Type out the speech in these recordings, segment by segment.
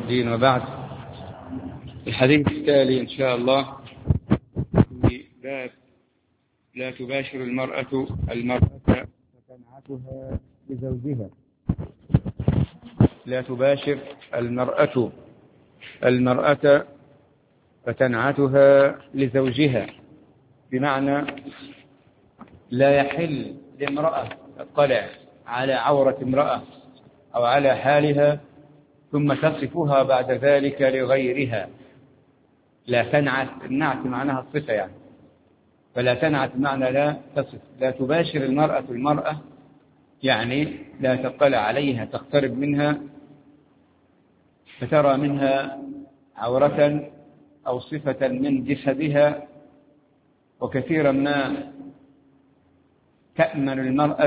الدين، وبعد. الحديث التالي إن شاء الله في باب لا تباشر المرأة فتنعتها لزوجها. لا تباشر المرأة فتنعتها لزوجها، بمعنى لا يحل لامرأة تطلع على عورة امرأة أو على حالها ثم تصفها بعد ذلك لغيرها. لا تنعت، النعت معناها الصفة يعني، فلا تنعت معنى لا تصف. لا تباشر المرأة يعني لا تطلع عليها، تقترب منها فترى منها عورة أو صفة من جسدها. وكثيرا ما تأمن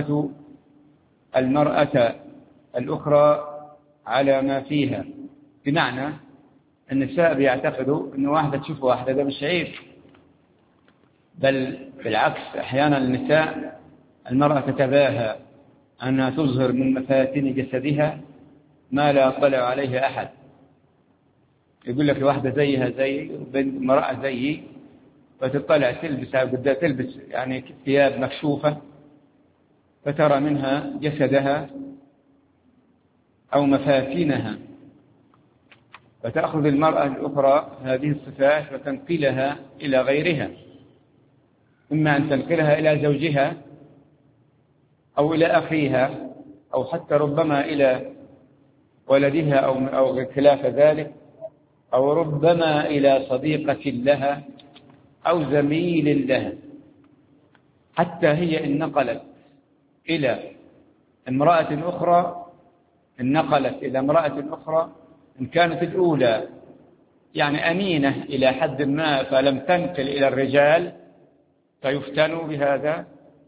المرأة الأخرى على ما فيها، بمعنى النساء بيعتقدوا أن واحدة تشوف واحدة ده مش عيب، بل بالعكس. أحيانا النساء المرأة تتباهى أنها تظهر من مفاتن جسدها ما لا يطلع عليه أحد. يقول لك واحدة زيها زي امرأة زيي، فتطلع تلبس يعني ثياب مكشوفة فترى منها جسدها أو مفاتنها، فتأخذ المرأة الأخرى هذه الصفات وتنقلها إلى غيرها، إما أن تنقلها إلى زوجها أو إلى أخيها أو حتى ربما إلى ولدها أو خلاف ذلك، أو ربما إلى صديقة لها أو زميل لها. حتى هي إن نقلت إلى امرأة أخرى، إن كانت الأولى يعني أمينة إلى حد ما فلم تنقل إلى الرجال فيفتنوا بهذا،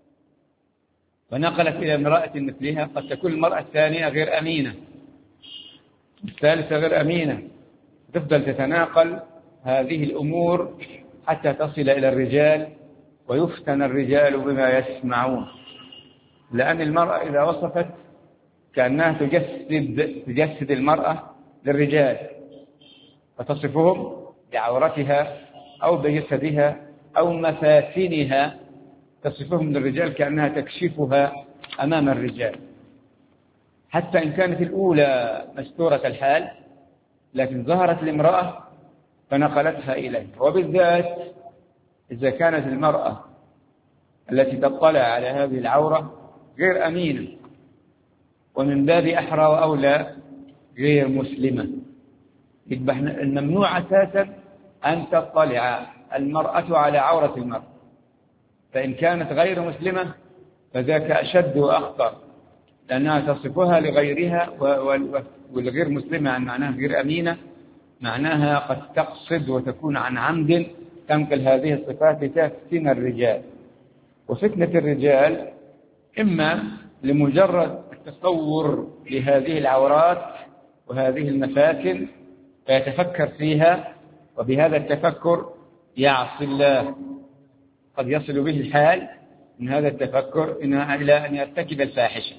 ونقلت إلى امرأة مثلها، قد تكون المرأة الثانية غير أمينة، الثالثة غير أمينة، تفضل تتناقل هذه الأمور حتى تصل إلى الرجال ويفتن الرجال بما يسمعون. لأن المرأة إذا وصفت كأنها تجسد المرأة للرجال، فتصفهم بعورتها أو بجسدها أو مفاتنها، تصفهم للرجال كأنها تكشفها أمام الرجال، حتى إن كانت الأولى مستورة الحال لكن ظهرت لامرأة فنقلتها إليه. وبالذات إذا كانت المرأة التي تطلع على هذه العورة غير أمينة، ومن باب أحرى وأولى غير مسلمة، يبقى الممنوع أساسا أن تطلع المرأة على عورة المرأة. فإن كانت غير مسلمة فذاك أشد وأخطر، لأنها تصفها لغيرها، والغير مسلمة عن معناها غير أمينة، معناها قد تقصد وتكون عن عمد تنقل هذه الصفات لتفتن الرجال. وفتنة الرجال إما لمجرد التصور لهذه العورات وهذه المفاتن فيتفكر فيها، وبهذا التفكر يعصي الله، قد يصل به الحال من هذا التفكر إلى أن يرتكب الفاحشة.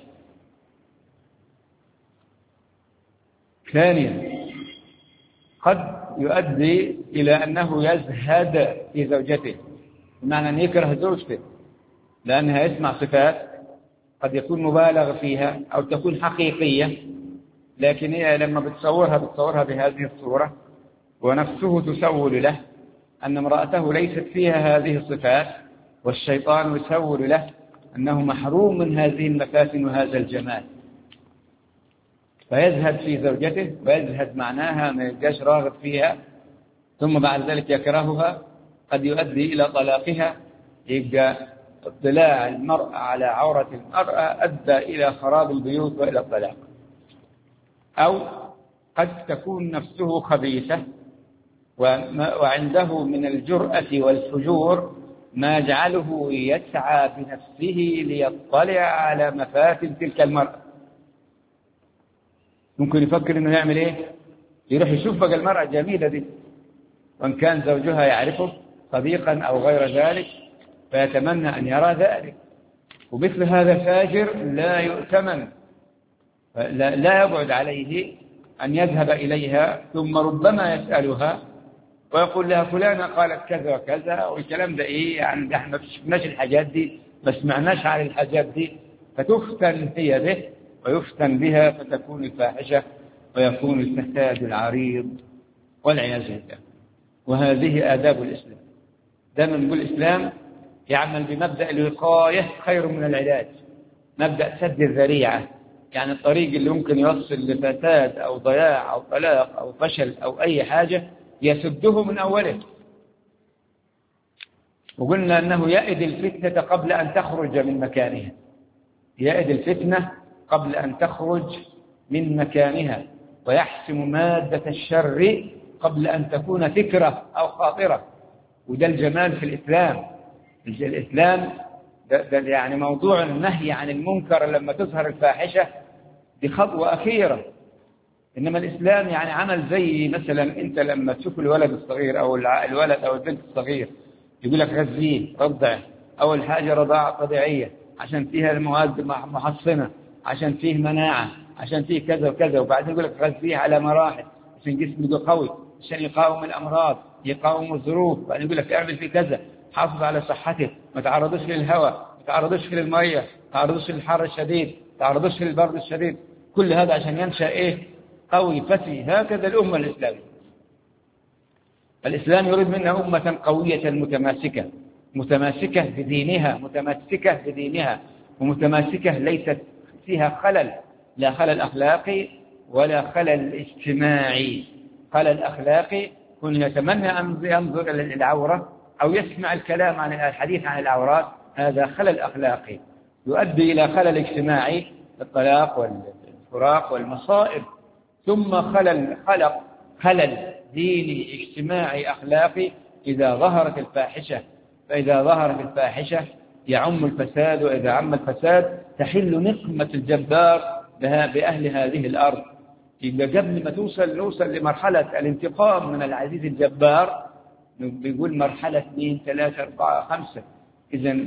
ثانيا قد يؤدي إلى أنه يزهد في زوجته، بمعنى أن يكره زوجته لأنها يسمع صفات قد يكون مبالغ فيها أو تكون حقيقية، لكن هي لما بتصورها بهذه الصورة، ونفسه تسول له أن امرأته ليست فيها هذه الصفات، والشيطان يسول له أنه محروم من هذه المفاتن وهذا الجمال، فيزهد في زوجته، ويزهد معناها ما يبقاش راغب فيها، ثم بعد ذلك يكرهها، قد يؤدي إلى طلاقها. يبقى اطلاع المرأة على عورة المرأة أدى إلى خراب البيوت وإلى الطلاق. أو قد تكون نفسه خبيثة وعنده من الجرأة والفجور ما يجعله يسعى بنفسه ليطلع على مفاتن تلك المرأة. ممكن يفكر إنه يعمل إيه؟ يروح يشوف بقى المرأة الجميلة دي، وإن كان زوجها يعرفه صديقا أو غير ذلك فيتمنى أن يرى ذلك. ومثل هذا فاجر لا يؤتمن، لا يبعد عليه أن يذهب إليها ثم ربما يسألها ويقول لها فلانة قالت كذا وكذا والكلام ده إيه يعني ده احنا ما شفناش الحاجات دي ما سمعناش عن الحاجات دي، فتفتن هي به ويفتن بها فتكون الفاحشة ويكون الفساد العريض والعياذ بالله. وهذه آداب الإسلام. دائما نقول الإسلام يعمل بمبدأ الوقاية خير من العلاج، مبدأ سد الذريعة، يعني الطريق اللي ممكن يوصل لفساد أو ضياع أو طلاق أو فشل أو أي حاجة يسده من أوله. وقلنا أنه يأد الفتنة قبل أن تخرج من مكانها، يأد الفتنة قبل أن تخرج من مكانها، ويحسم مادة الشر قبل أن تكون فكرة أو خاطرة. وده الجمال في الإسلام. الإسلام ده يعني موضوع النهي عن المنكر لما تظهر الفاحشة دي خطوة أخيرة، إنما الإسلام يعني عمل زي مثلا أنت لما تشوف الولد الصغير أو الولد أو البنت الصغير يقول لك غذيه رضعه، أول حاجة رضاعة طبيعية عشان فيها المواد محصنة، عشان فيه مناعة، عشان فيه كذا وكذا، وبعدين يقول لك غذيه على مراحل عشان جسمه قوي، عشان يقاوم الأمراض يقاوم الظروف، بعدين يقول لك اعمل فيه كذا، حافظ على صحته، ما تعرضوش للهواء، ما تعرضوش للمية، ما تعرضوش للحر الشديد، ما تعرضوش للبرد الشديد، كل هذا عشان ينشأ إيه؟ قوي فتي. هكذا الأمة الإسلامية. الإسلام يريد منا أمة قوية متماسكة، متماسكة بدينها، متماسكة بدينها، ومتماسكة ليست فيها خلل، لا خلل أخلاقي ولا خلل اجتماعي. خلل أخلاقي كن يتمنى أن ينظر إلى العورة أو يسمع الكلام عن الحديث عن العورات، هذا خلل أخلاقي يؤدي إلى خلل اجتماعي، الطلاق والفراق والمصائب. ثم خلل ديني اجتماعي أخلاقي إذا ظهرت الفاحشة، فإذا ظهرت الفاحشة يعم الفساد، وإذا عم الفساد تحل نقمة الجبار بأهل هذه الأرض. إذا قبل ما نوصل لمرحلة الانتقام من العزيز الجبار بيقول مرحلة 2 3 4 5. إذن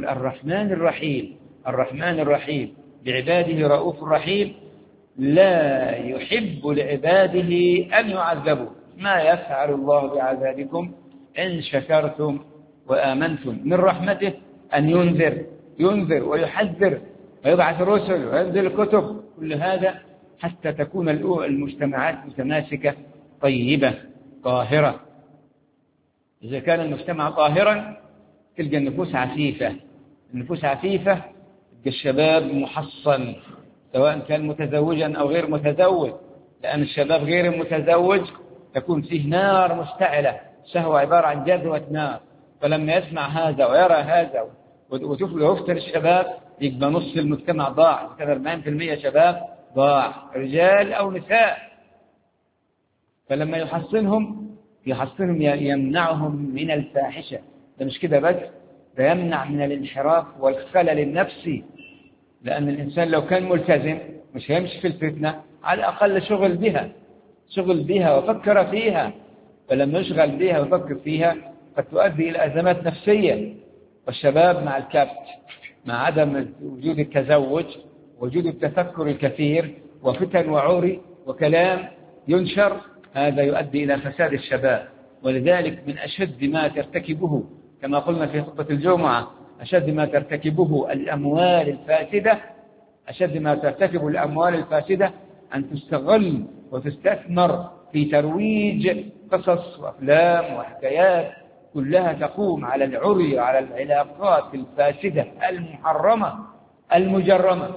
الرحمن الرحيم بعباده رؤوف رحيم، لا يحب لعباده أن يعذبوا. ما يفعل الله بعذابكم إن شكرتم وآمنتم. من رحمته أن ينذر ويحذر ويبعث الرسل وينزل الكتب، كل هذا حتى تكون المجتمعات متماسكة طيبة طاهرة. إذا كان المجتمع طاهرا تلقى النفوس عفيفة، النفوس عفيفة تلقى الشباب محصن سواء كان متزوجا أو غير متزوج، لأن الشباب غير المتزوج تكون فيه نار مشتعلة، شهوة عبارة عن جذوة نار، فلما يسمع هذا ويرى هذا ويفتر الشباب يبقى نصف المجتمع ضاع، كذا 40% شباب ضاع، رجال أو نساء. فلما يحصنهم يمنعهم من الفاحشة. ده مش كده بس، ده يمنع من الانحراف والخلل النفسي، لأن الإنسان لو كان ملتزم مش هيمشي في الفتنة، على الأقل شغل بها وفكر فيها، فلما يشغل بها ويفكر فيها قد تؤدي إلى أزمات نفسية. والشباب مع الكبت، مع عدم وجود التزوج، وجود التفكر الكثير وفتن وعوري وكلام ينشر، هذا يؤدي إلى فساد الشباب. ولذلك من أشد ما ترتكبه كما قلنا في خطبة الجمعة، أشد ما ترتكبه الأموال الفاسدة، أشد ما ترتكب الأموال الفاسدة أن تستغل وتستثمر في ترويج قصص وأفلام وحكايات كلها تقوم على العري وعلى العلاقات الفاسدة المحرمة المجرمة.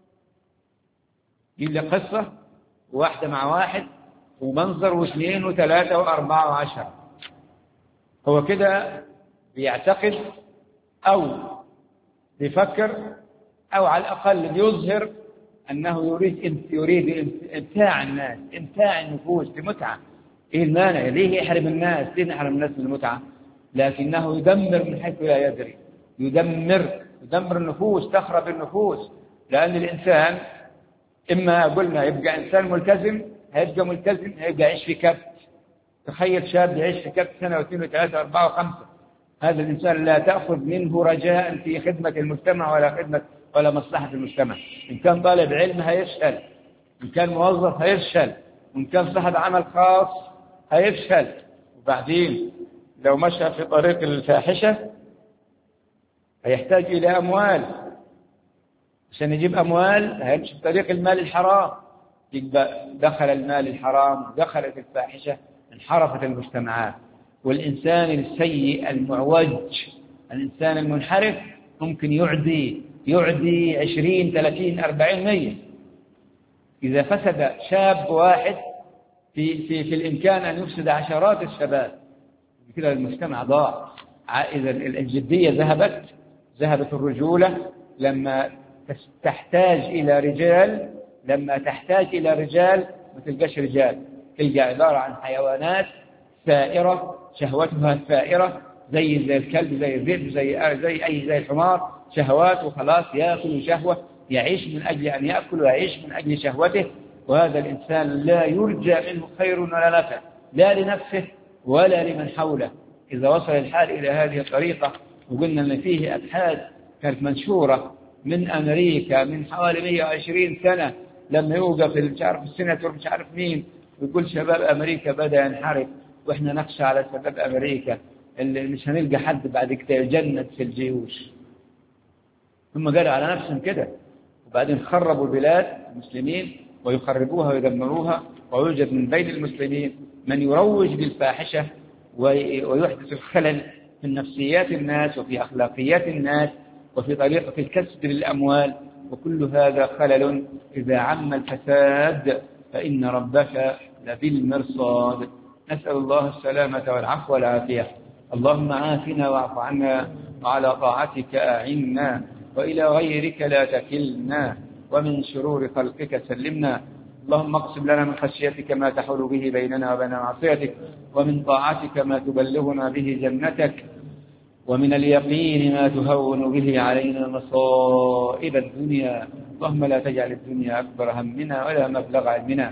يجي لك قصة واحدة مع واحد ومنظر واثنين وثلاثة وأربعة وعشرة، هو كده بيعتقد أو بيفكر أو على الأقل بيظهر أنه يريد إمتاع الناس، إمتاع النفوس بمتعة. إيه المانع؟ ليه يحرم الناس؟ ليه نحرم الناس من المتعة؟ لكنه يدمر من حيث لا يدري، يدمر النفوس، تخرب النفوس. لأن الإنسان إما قلنا يبقى إنسان ملتزم، هيبقى يعيش في كبت. تخيل شاب يعيش في كبت سنة واثنين وثلاثة وأربعة وخمسة، هذا الإنسان لا تأخذ منه رجاء في خدمة المجتمع ولا مصلحة المجتمع. إن كان طالب علم هيفشل، إن كان موظف هيفشل، وإن كان صاحب عمل خاص هيفشل. وبعدين لو مشى في طريق الفاحشة هيحتاج إلى أموال، عشان يجيب أموال هيمشي في طريق المال الحرام، يبقى دخل المال الحرام دخلت الفاحشة، انحرفت المجتمعات. والإنسان السيء المعوج، الإنسان المنحرف ممكن يعدي 20 30 40 100. إذا فسد شاب واحد في الإمكان أن يفسد عشرات الشباب، كده المجتمع ضاع. إذا الجدية ذهبت الرجولة لما تحتاج إلى رجال، ما تلقاش رجال، تلقى عبارة عن حيوانات ثائرة شهوتها الثائرة، زي الكلب، زي الذئب، زي الحمار، شهوات وخلاص، يأكل شهوة، يعيش من أجل أن يأكل ويعيش من أجل شهوته. وهذا الإنسان لا يرجى منه خير ولا نفع، لا لنفسه ولا لمن حوله. إذا وصل الحال إلى هذه الطريقة، وقلنا أن فيه أبحاث كانت منشورة من أمريكا من حوالي 120 سنة، لما يوقف السيناتور مش عارف مين ويقول شباب أمريكا بدأ ينحرف، وإحنا نخشى على شباب أمريكا اللي مش هنلقى حد بعد كده يجند في الجيوش. ثم قالوا على نفسهم كده، وبعدين خربوا البلاد المسلمين ويخربوها ويدمروها. ويوجد من بين المسلمين من يروج للفاحشة ويحدث الخلل في نفسيات الناس وفي أخلاقيات الناس وفي طريقة الكسب للأموال، وكل هذا خلل. إذا عم الفساد فإن ربك لبالمرصاد. نسأل الله السلامة والعفو والعافية. اللهم عافنا واعف عنا، وعلى طاعتك أعنا، وإلى غيرك لا تكلنا، ومن شرور خلقك سلمنا. اللهم اقسم لنا من خشيتك ما تحول به بيننا وبين معصيتك، ومن طاعتك ما تبلغنا به جنتك، ومن اليقين ما تهون به علينا مصائب الدنيا. اللهم لا تجعل الدنيا أكبر همنا ولا مبلغ علمنا.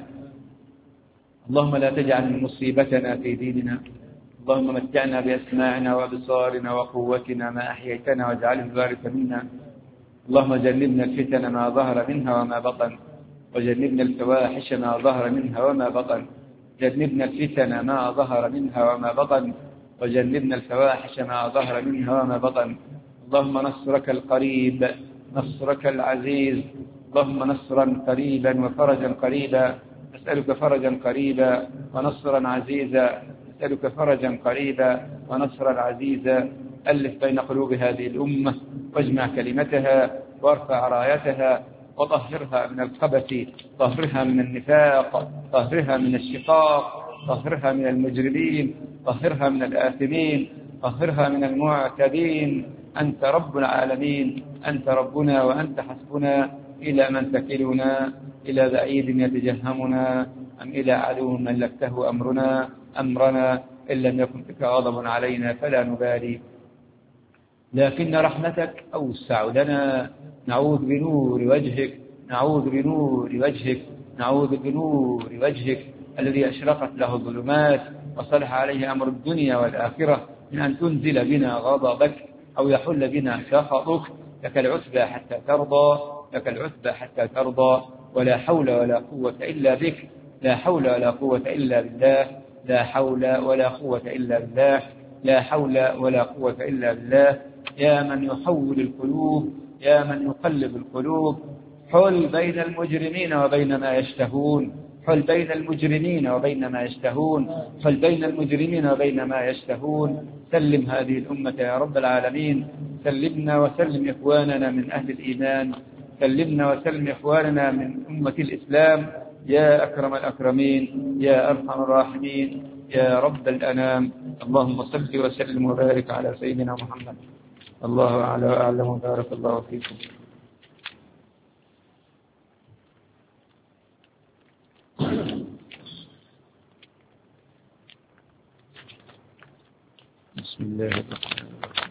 اللهم لا تجعل مصيبتنا في ديننا. اللهم متعنا بأسماعنا وأبصارنا وقوتنا ما أحييتنا، واجعله الوارث منا. اللهم جنبنا الفتن ما ظهر منها وما بطن، وجنبنا الفواحش ما ظهر منها وما بطن. جنبنا الفتن ما ظهر منها وما بطن، وجنبنا الفواحش ما ظهر منها وما بطن. اللهم نصرك القريب، نصرك العزيز. اللهم نصرا قريبا وفرجا قريبا، نسألك فرجا قريبا ونصرا عزيزا، نسألك فرجا قريبا ونصرا عزيزا. ألف بين قلوب هذه الأمة، واجمع كلمتها، وارفع رايتها، وطهرها من الخبث، طهرها من النفاق، طهرها من الشقاق، طهرها من المجرمين، طهرها من الآثمين، طهرها من المعتدين. أنت رب العالمين، أنت ربنا وأنت حسبنا. إلى من تكلنا؟ إلى بعيد يتجهمنا أم إلى عدو ملكته أمرنا؟ إن لم يكن بك غضب علينا فلا نبالي، لكن رحمتك أوسع لنا. نعوذ بنور وجهك، نعوذ بنور وجهك، نعوذ بنور وجهك الذي أشرقت له الظلمات وصلح عليه أمر الدنيا والآخرة، من أن تنزل بنا غضبك أو يحل بنا سخطك. لك العتبى حتى ترضى، لك العتبى حتى ترضى. ولا حول ولا قوة إلا بك، لا حول ولا قوة إلا بالله، لا حول ولا قوة إلا بالله، لا حول ولا قوة إلا بالله. يا من يحول القلوب، يا من يقلب القلوب، حل بين المجرمين وبين ما يشتهون، حل بين المجرمين وبين ما يشتهون، حل بين المجرمين وبين ما يشتهون. سلم هذه الأمة يا رب العالمين، سلمنا وسلم إخواننا من أهل الإيمان، سلمنا وسلم إخواننا من أمة الإسلام يا أكرم الأكرمين، يا أرحم الراحمين، يا رب الأنام. اللهم صل وسلم وبارك على سيدنا محمد. الله أعلى وأعلم، وبارك الله فيكم. بسم الله الرحمن الرحيم.